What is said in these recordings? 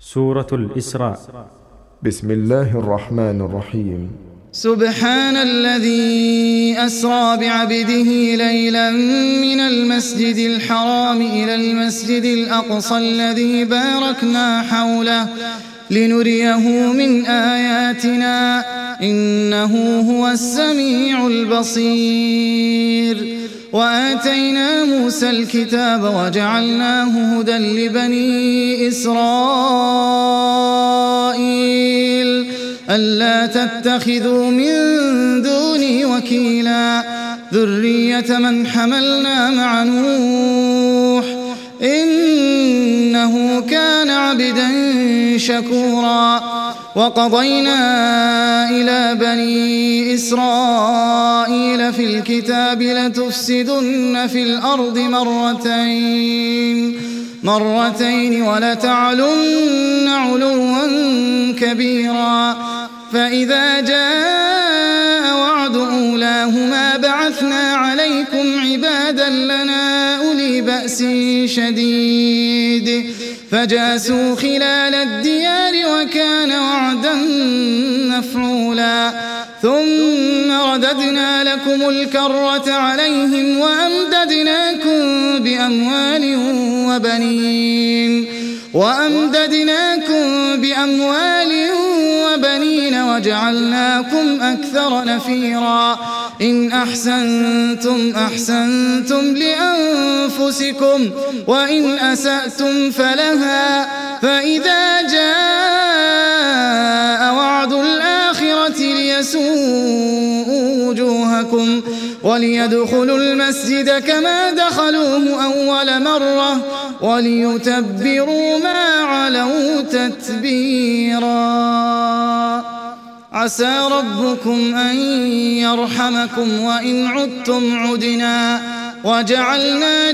سورة الإسراء. بسم الله الرحمن الرحيم. سبحان الذي أسرى بعبده ليلا من المسجد الحرام إلى المسجد الأقصى الذي باركنا حوله لنريه من آياتنا إنه هو السميع البصير. وآتينا موسى الكتاب وجعلناه هدى لبني إسرائيل ألا تتخذوا من دوني وكيلا ذرية من حملنا مع نوح إنه كان عبدا شكورا. وقضينا إلى بني إسرائيل في الكتاب لتفسدن في الأرض مرتين ولتعلن علوا كبيرا. فإذا جاء وعد أولاهما بعثنا عليكم عبادا لنا أولي بأس شديد فجاسوا خلال الديار وكان وعدا مفعولا. ثم رددنا لكم الكرة عليهم وأمددناكم بأموال وبنين وجعلناكم أكثر نفيرا. إن أحسنتم أحسنتم لأنفسكم وإن أسأتم فلها. فإذا جاء وعد الآخرة ليسوءوا وجوهكم وليدخلوا المسجد كما دخلوه أول مرة وليتبروا ما علوا تتبيرا. عسى ربكم أن يرحمكم وإن عدتم عدنا وجعلنا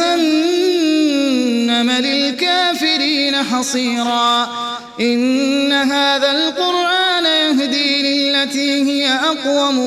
جهنم للكافرين حصيرا. إن هذا القرآن يهدي للتي هي أقوم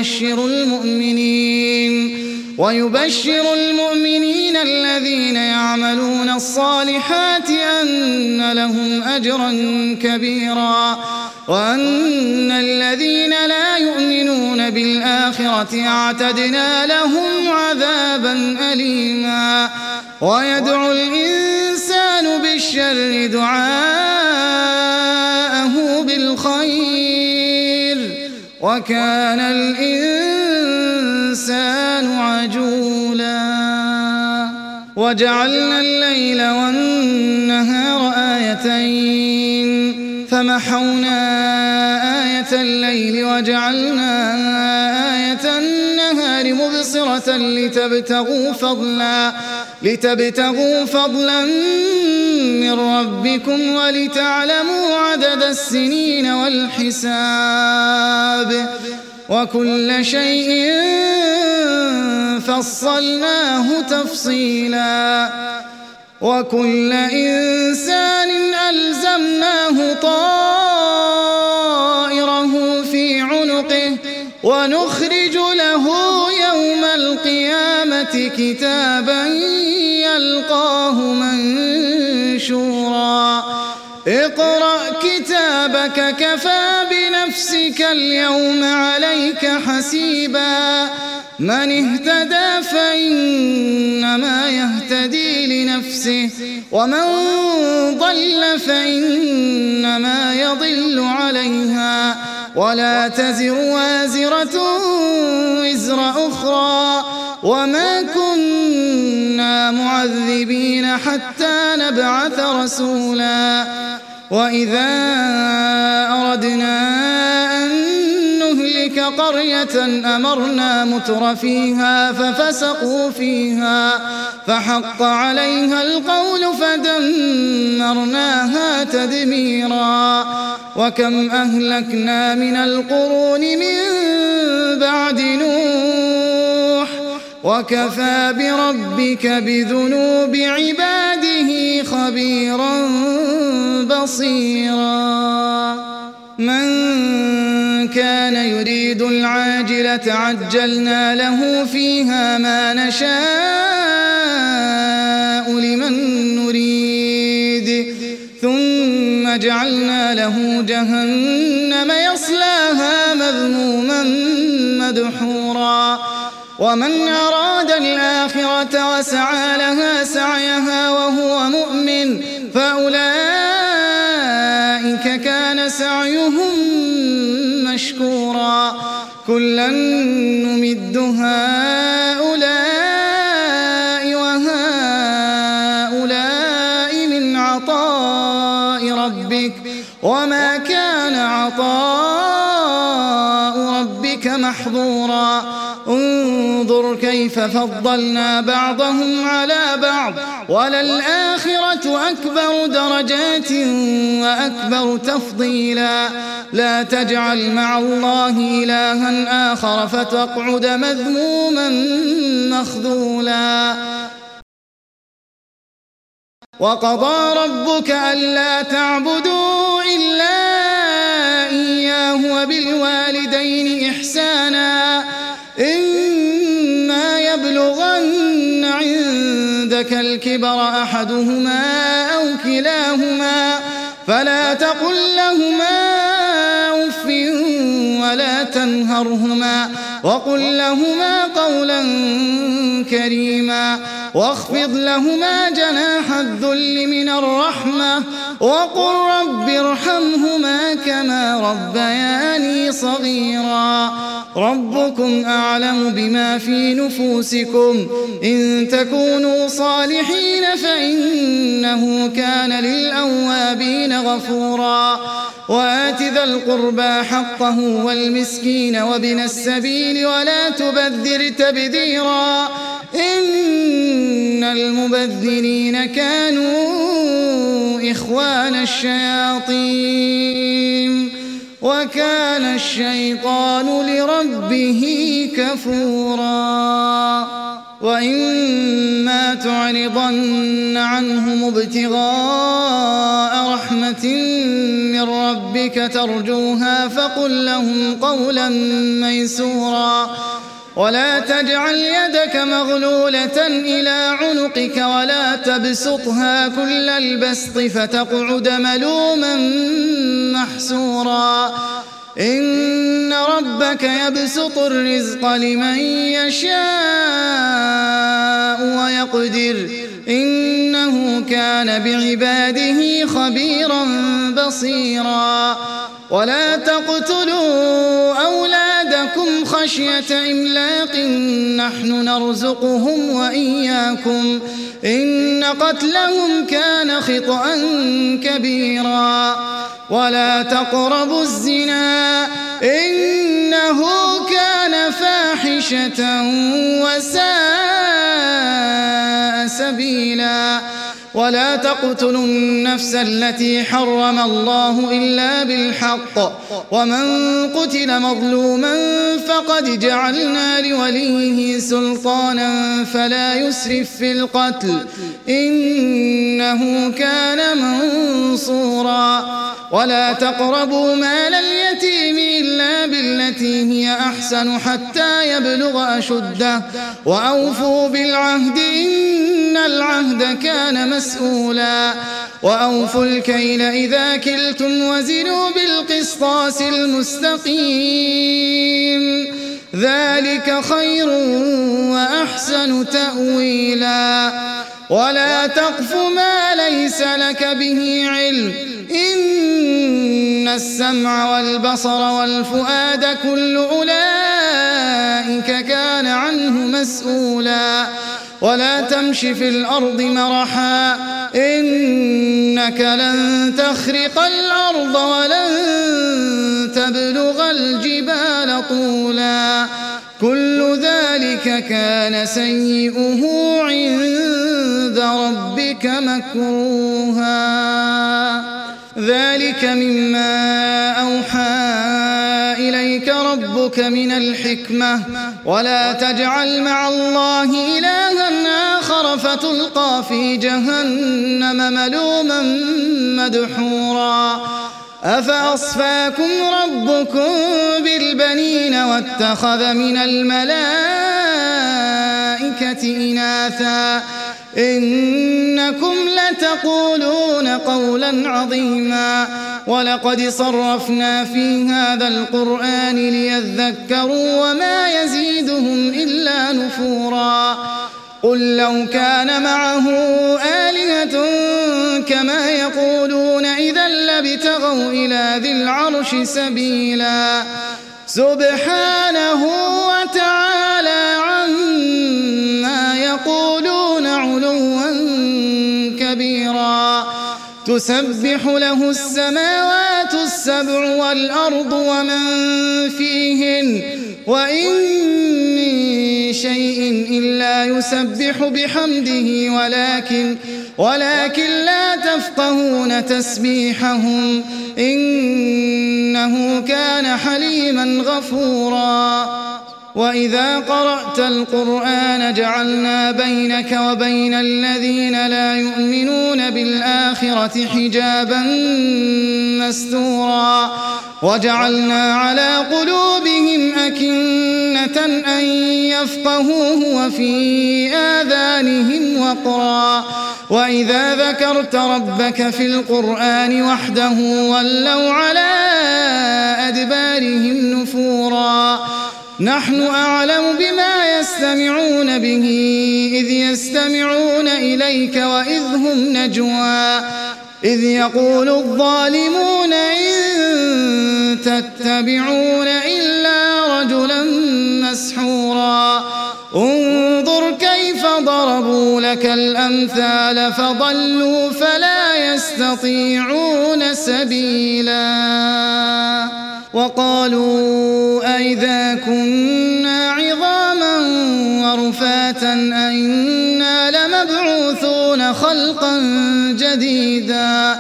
ويبشر المؤمنين الذين يعملون الصالحات أن لهم أجرا كبيرا وأن الذين لا يؤمنون بالآخرة اعتدنا لهم عذابا أليما. ويدعو الإنسان بالشر دعاءه بالخير وكان الإنسان عجولا. وجعلنا الليل والنهار آيتين فمحونا آية الليل وجعلنا آية النهار مبصرة لتبتغوا فضلا من ربكم ولتعلموا عدد السنين والحساب وكل شيء فصلناه تفصيلا. وكل إنسان ألزمناه طائره في عنقه ونخرج له يوم القيامة كتابا يلقاه منشورا. اقرأ كتابك كفى بنفسك اليوم عليك حسيبا. من اهتدى فإنما يهتدي لنفسه ومن ضل فإنما يضل عليها ولا تزر وازرة وزر أخرى وما كنا معذبين حتى نبعث رسولا. وإذا أردنا أن نهلك قرية أمرنا متر فيها ففسقوا فيها فحق عليها القول فدمرناها تدميرا. وكم أهلكنا من القرون من بعد نوح وكفى بربك بذنوب عباده خبيرا بصيرا. من كان يريد العاجلة عجلنا له فيها ما نشاء لمن نريد ثم ثم جعلنا له جهنم يصلاها مذموما مدحورا ومن أراد الآخرة وسعى لها سعيها وهو مؤمن فأولئك كان سعيهم مشكورا كلا نمد هؤلاء وهؤلاء من عطاء ربك وما كان عطاء ربك محظورا انظر كيف فضلنا بعضهم على بعض وللآخرة أكبر درجات وأكبر تفضيلا لا تجعل مع الله إلها آخر فتقعد مذموما مخذولا وقضى ربك ألا تعبدوا إلا إياه وبالوالدين إحسانا إما يبلغن عندك الكبر أحدهما أو كلاهما فلا تقل لهما أف ولا تنهرهما وقل لهما قولا كريما واخفض لهما جناح الذل من الرحمة وقل رب ارحمهما كما ربياني صغيرا ربكم أعلم بما في نفوسكم إن تكونوا صالحين فإنه كان للأوابين غفورا وآت ذا القربى حقه والمسكين وابن السبيل ولا تبذر تبذيرا إن المبذرين كانوا إخوان الشياطين وكان الشيطان لربه كفورا وإما تعرضن عنهم ابتغاء رحمة من ربك ترجوها فقل لهم قولا ميسورا ولا تجعل يدك مغلولة إلى عنقك ولا تبسطها كل البسط فتقعد ملوما محسورا إن ربك يبسط الرزق لمن يشاء ويقدر إنه كان بعباده خبيرا بصيرا ولا تقتلوا أولادكم خشية إملاق نحن نرزقهم وإياكم إن قتلهم كان خطأ كبيرا ولا تقربوا الزنا إنه كان فاحشة وساء سبيلا ولا تقتلوا النفس التي حرم الله إلا بالحق ومن قتل مظلوما فقد جعلنا لوليه سلطانا فلا يسرف في القتل إنه كان منصورا ولا تقربوا مال اليتيم إلا بالتي هي أحسن حتى يبلغ أشده وأوفوا بالعهد إن العهد كان مسؤولا وأوفوا الكيل إذا كلتم وزنوا بالقسطاس المستقيم ذلك خير وأحسن تأويلا ولا تقف ما ليس لك به علم إن السمع والبصر والفؤاد كل أولئك كان عنه مسؤولا ولا تمش في الأرض مرحا إنك لن تخرق الأرض ولن تبلغ الجبال طولا كل ذلك كان سيئه عند ربك مكروها ذلك مما أوحى إليك ربك من الحكمة ولا تجعل مع الله إلها آخر فتلقى في جهنم ملوما مدحورا أفأصفاكم ربكم بالبنين واتخذ من الملائكة إناثا إنكم لتقولون قولا عظيما ولقد صرفنا في هذا القرآن ليذكروا وما يزيدهم إلا نفورا قل لو كان معه آلهة كما يقولون إذا لابتغوا إلى ذي العرش سبيلا سبحانه وتعالى عما يقولون علوا كبيرا تسبح له السماوات السبع والأرض ومن فيهن وإن من شيء إلا يسبح بحمده ولكن لا تفقهون تسبيحهم إنه كان حليما غفورا وإذا قرأت القرآن جعلنا بينك وبين الذين لا يؤمنون بالآخرة حجابا مستورا وجعلنا على قلوبهم أكنة أن يفقهوه وفي آذانهم وقرا وإذا ذكرت ربك في القرآن وحده ولوا على أدبارهم نفورا نحن أعلم بما يستمعون به إذ يستمعون إليك وإذ هم نجوى إذ يقول الظالمون إن تتبعون إلا رجلا مسحورا انظر كيف ضربوا لك الأمثال فضلوا فلا يستطيعون سبيلا وقالوا أئذا كنا عظاما ورفاتا أئنا لمبعوثون خلقا جديدا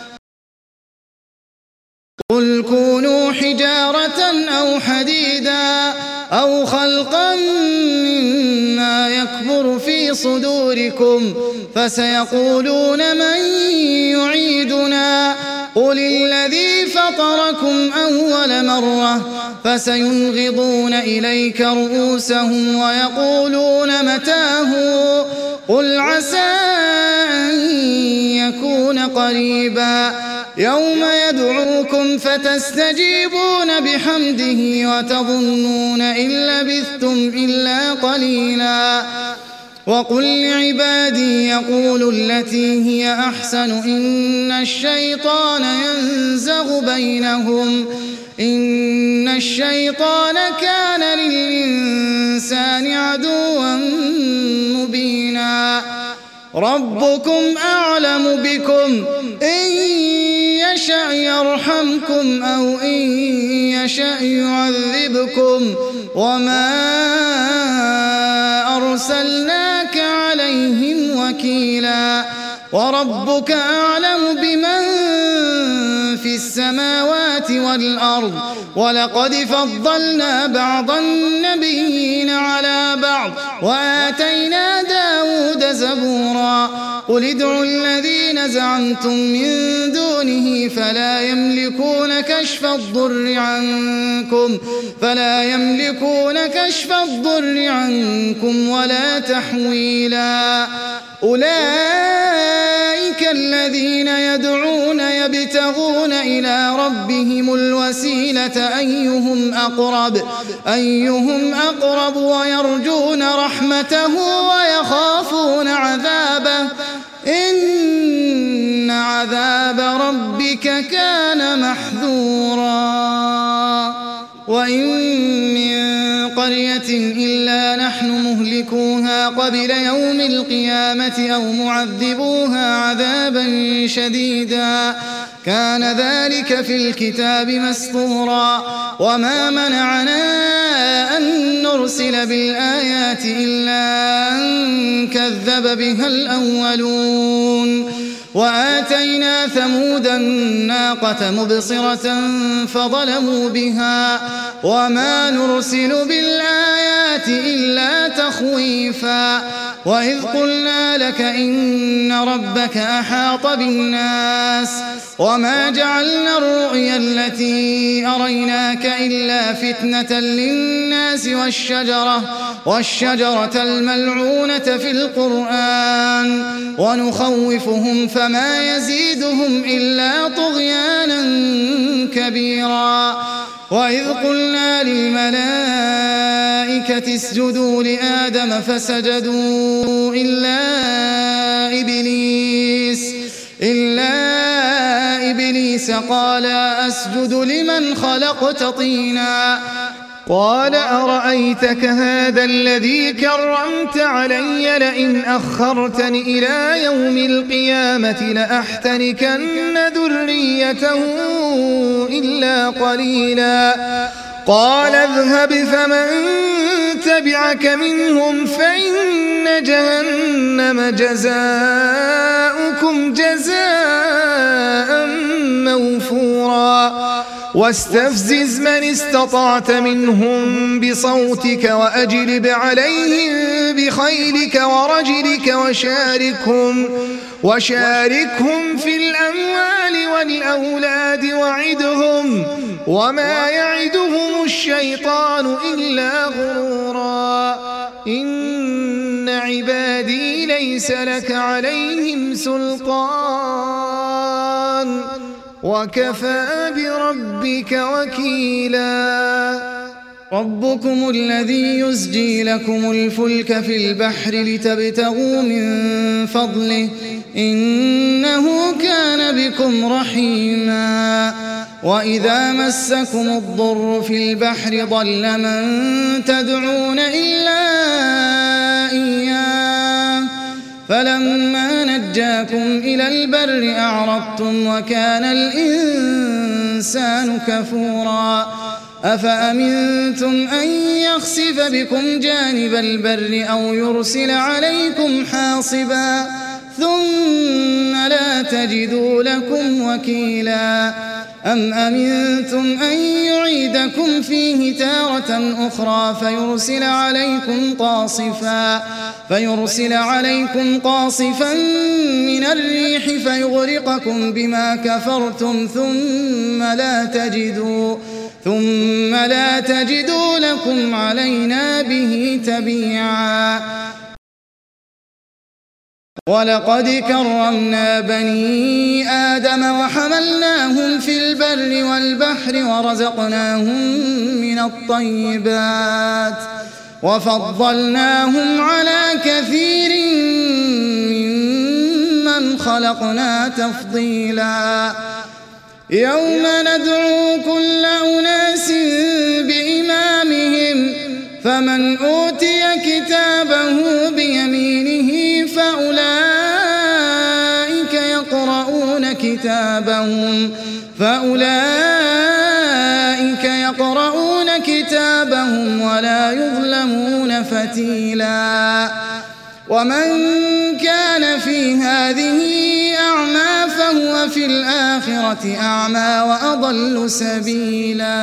قل كونوا حجارة أو حديدا أو خلقا مما يكبر في صدوركم فسيقولون من يعيدنا قل الذي فطركم أول مرة فسينغضون إليك رؤوسهم ويقولون متاه قل عسى أن يكون قريبا يوم يدعوكم فتستجيبون بحمده وتظنون إن لبثتم إلا قليلا وقل لعبادي يقولوا التي هي أحسن إن الشيطان ينزغ بينهم إن الشيطان كان للإنسان عدوا مبينا ربكم أعلم بكم إن يشأ يرحمكم أو إن يشأ يعذبكم وما أرسلناك عليهم وكيلا وربك أعلم بمن في السماوات والأرض ولقد فضلنا بعض النبيين على بعض وآتينا داود زبورا قل ادعوا الذين زعمتم من دونه فلا يملكون كشف الضر عنكم ولا تحويلا أولئك الذين يدعون يبتغون إلى ربهم الوسيلة أيهم أقرب ويرجون رحمته ويخافون عذابه إن عذاب ربك كان محذورا وإن من قرية إلا نحن مهلكوها قبل يوم القيامة أو معذبوها عذابا شديدا كان ذلك في الكتاب مسطورا وما منعنا أن نرسل بالآيات إلا أن كذب بها الأولون وآتينا ثمود الناقة مبصرة فظلموا بها وما نرسل بالآيات إلا تخويفا وإذ قلنا لك إن ربك أحاط بالناس وما جعلنا الرؤيا التي أريناك إلا فتنة للناس والشجرة الملعونة في القرآن ونخوفهم فما يزيدهم إلا طغيانا كبيرا وإذ قلنا للملائكة اسجدوا لآدم فسجدوا إلا إبليس قال أسجد لمن خلقت طينا قال أرأيتك هذا الذي كرمت علي لئن أخرتني إلى يوم القيامة لأحتركن ذريته إلا قليلا قال اذهب فمن تبعك منهم فإن جهنم جزاؤكم جزاء موفورا واستفزز من استطعت منهم بصوتك وأجلب عليهم بخيلك ورجلك وشاركهم في الأموال والأولاد وعدهم وما يعدهم الشيطان إلا غرورا إن عبادي ليس لك عليهم سلطان وكفى بربك وكيلا ربكم الذي يزجي لكم الفلك في البحر لتبتغوا من فضله إنه كان بكم رحيما وإذا مسكم الضر في البحر ضل من تدعون إلا إياه فلما نجاكم إلى البر أعرضتم وكان الإنسان كفورا أفأمنتم أن يخسف بكم جانب البر أو يرسل عليكم حاصبا ثم لا تجدوا لكم وكيلا أم أمنتم أن يعيدكم فيه تارة أخرى فيرسل عليكم قاصفا من الريح فيغرقكم بما كفرتم ثم لا تجدوا لكم علينا به تبيعا ولقد كرمنا بني آدم وحملناهم في البر والبحر ورزقناهم من الطيبات وفضلناهم على كثير ممن خلقنا تفضيلا يوم ندعو كل أناس بإمامهم فمن أوتي كتابه بيمينه فأولئك يقرؤون كتابهم ولا يظلمون فتيلا ومن كان في هذه أعمى فهو في الآخرة أعمى وأضل سبيلا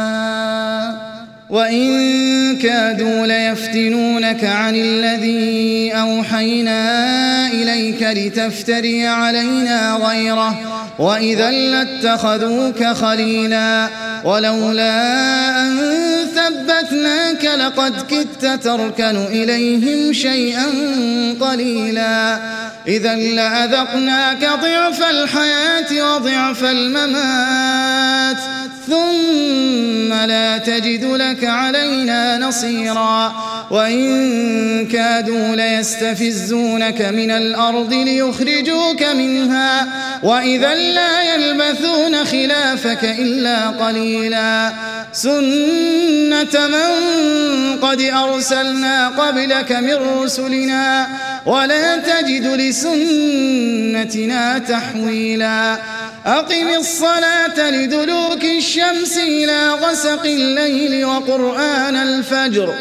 وإن كادوا ليفتنونك عن الذي أوحينا إليك لتفتري علينا غيره وإذا لاتخذوك خليلا ولولا أن ثبتناك لقد كدت تركن إليهم شيئا قليلا إذا لأذقناك ضعف الحياة وضعف الممات ثم لا تجد لك علينا نصيرا وإن كادوا ليستفزونك من الأرض ليخرجوك منها وإذا لا يلبثون خلافك إلا قليلا سنة من قد أرسلنا قبلك من رسلنا ولا تجد لسنتنا تحويلا أقم الصلاة لدلوك الشمس إلى غسق غسق الليل وقرآن الفجر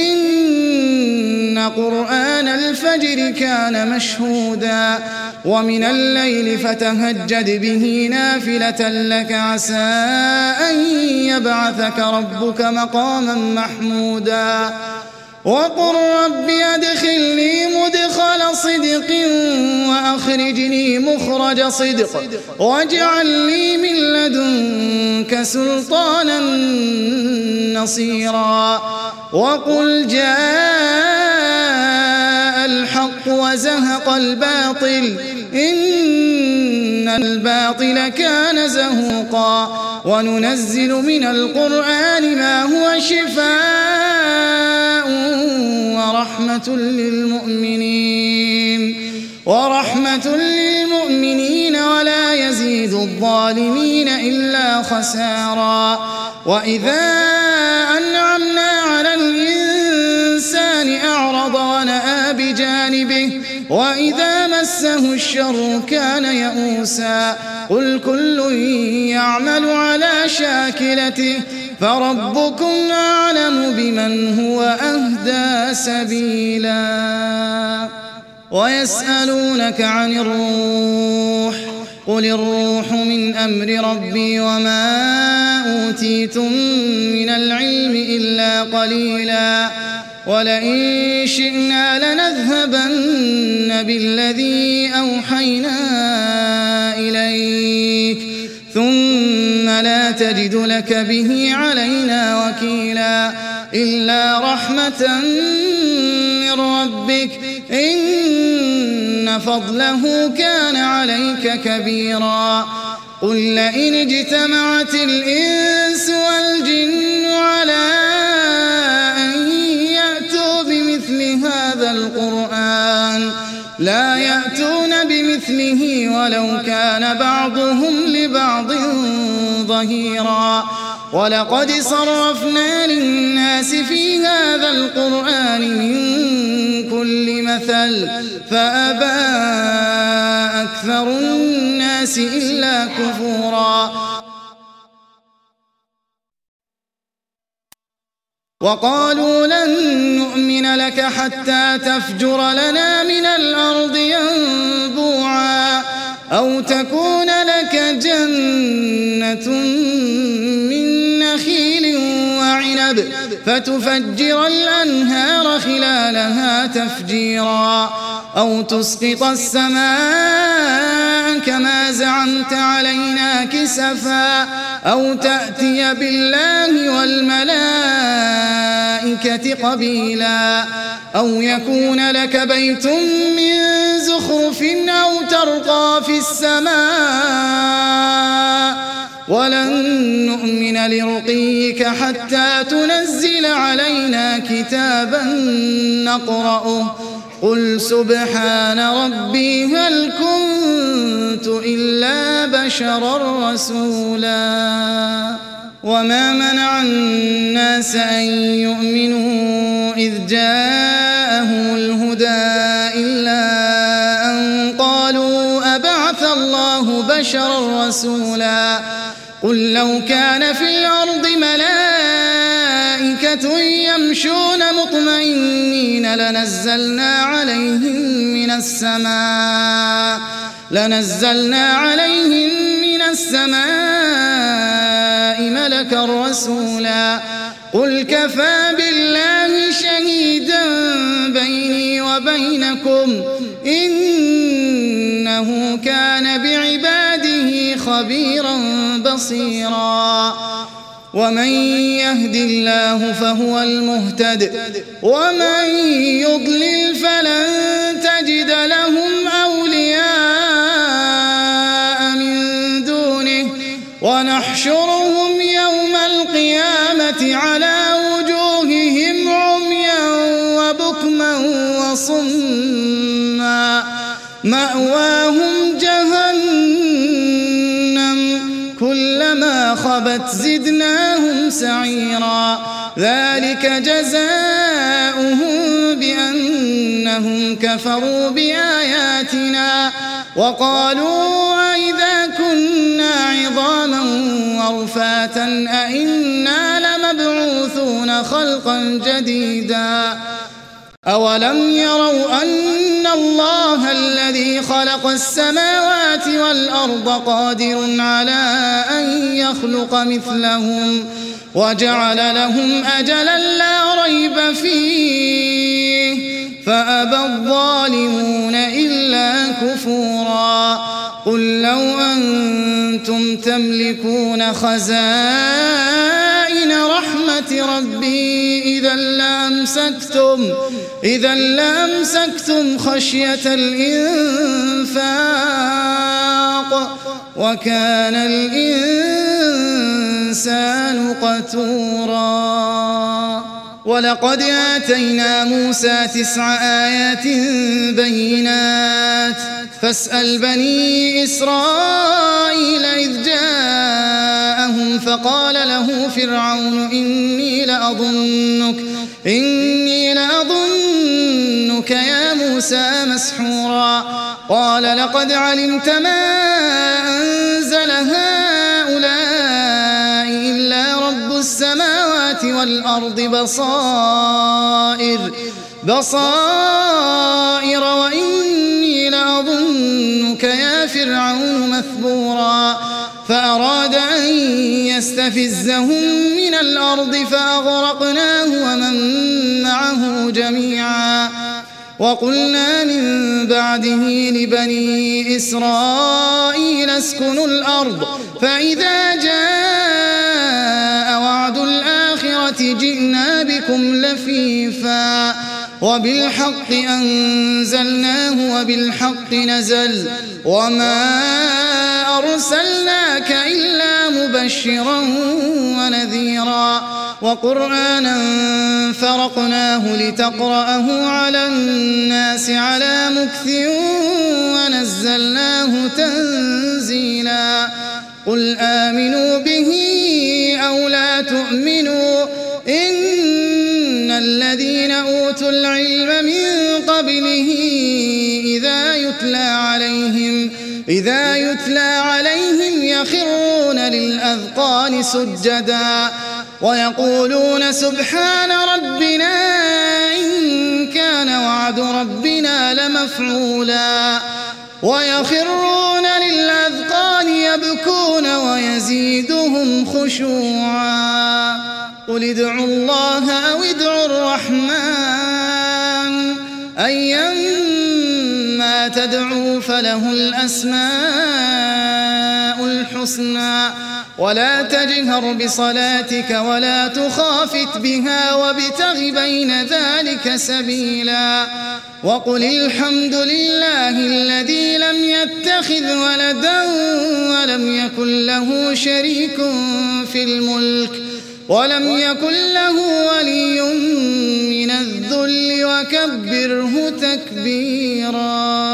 إن قرآن الفجر كان مشهودا ومن الليل فتهجد به نافلة لك عسى أن يبعثك ربك مقاما محمودا وقل رب أدخلني مدخل صدق وأخرجني مخرج صدق واجعل لي من لدنك سلطانا نصيرا وقل جاء الحق وزهق الباطل إن الباطل كان زهوقا وننزل من القرآن ما هو شفاء ورحمة للمؤمنين ولا يزيد الظالمين إلا خسارا وإذا أنعمنا على الإنسان أعرض ونأى بجانبه وإذا مسه الشر كان يئوسا قل كل يعمل على شاكلته فربكم أعلم بمن هو أهدى سبيلا ويسألونك عن الروح قل الروح من أمر ربي وما أوتيتم من العلم إلا قليلا ولئن شئنا لنذهبن بالذي أوحينا إليك ثم لا تجد لك به علينا وكيلا إلا رحمة من ربك إن فضله كان عليك كبيرا قل لئن اجتمعت الإنس والجن على أن يأتوا بمثل هذا القرآن لا يأتون بمثله ولو كان بعضهم لبعض ظهيرا ولقد صرفنا للناس في هذا القرآن من كل مثل فأبى أكثر الناس إلا كفورا وقالوا لن نؤمن لك حتى تفجر لنا من الأرض ينبوعا أو تكون لك جنة من نخيل وعنب فتفجر الأنهار خلالها تفجيرا أو تسقط السماء كما زعمت علينا كسفا أو تأتي بالله والملائكة قبيلا أو يكون لك بيت من زخرف أو ترقى في السماء ولن نؤمن لرقيك حتى تنزل علينا كتابا نقرأه قل سبحان ربي هل كنت إلا بشرا رسولا وما منع الناس أن يؤمنوا إذ جاءهم الهدى إلا أن قالوا أبعث الله بشرا رسولا قل لو كان في الأرض ملائكة يمشون مطمئنين لنزلنا عليهم من السماء ملكا رسولا قل كفى بالله شهيدا بيني وبينكم إنه كان بعباده خبيرا بصيرا ومن يهد الله فهو المهتد ومن يضلل فلن تجد لهم أولياء من دونه ونحشرهم يوم القيامة على وجوههم عميا وبكما وصما مأواهم جهنم كلما خبت زدناهم سعيرا ذلك جزاؤهم بأنهم كفروا بآياتنا وقالوا أئذا كنا عظاما ورفاتا أئنا يخلقون خلقا جديدا أولم يروا أن الله الذي خلق السماوات والأرض قادر على أن يخلق مثلهم وجعل لهم أجلا لا ريب فيه فأبى الظالمون إلا كفورا قل لو أنتم تملكون خزائن رحمة ربي إذا لأمسكتم خشية الإنفاق وكان الإنسان قتورا ولقد آتينا موسى 9 آيات بينات فاسأل بني إسرائيل إذ جاءهم فقال له فرعون إني لأظنك يا موسى مسحورا قال لقد علمت ما أنزل هؤلاء إلا رب السماوات والأرض بصائر وإني لأظنك يا فرعون مثبورا فأراد أن يستفزهم من الأرض فأغرقناه ومن معه جميعا وقلنا من بعده لبني إسرائيل اسكنوا الأرض فإذا جاء وعد الآخرة جئنا بكم لفيفا وبالحق أنزلناه وبالحق نزل وما أرسلناك إلا مبشرا ونذيرا وقرآنا فرقناه لتقرأه على الناس على مكث ونزلناه تنزيلا قل آمنوا به أو لا تؤمنوا إن الذين أوتوا العلم من قبله إذا يتلى عليهم يخرون للأذقان سجدا ويقولون سبحان ربنا إن كان وعد ربنا لمفعولا ويخرون للأذقان يبكون ويزيدهم خشوعا قل ادعوا الله أو ادعوا الرحمن أيما تدعوا فله الأسماء الحسنى ولا تجهر بصلاتك ولا تخافت بها وابتغ بين ذلك سبيلا وقل الحمد لله الذي لم يتخذ ولدا ولم يكن له شريك في الملك ولم يكن له ولي من الذل وكبره تكبيرا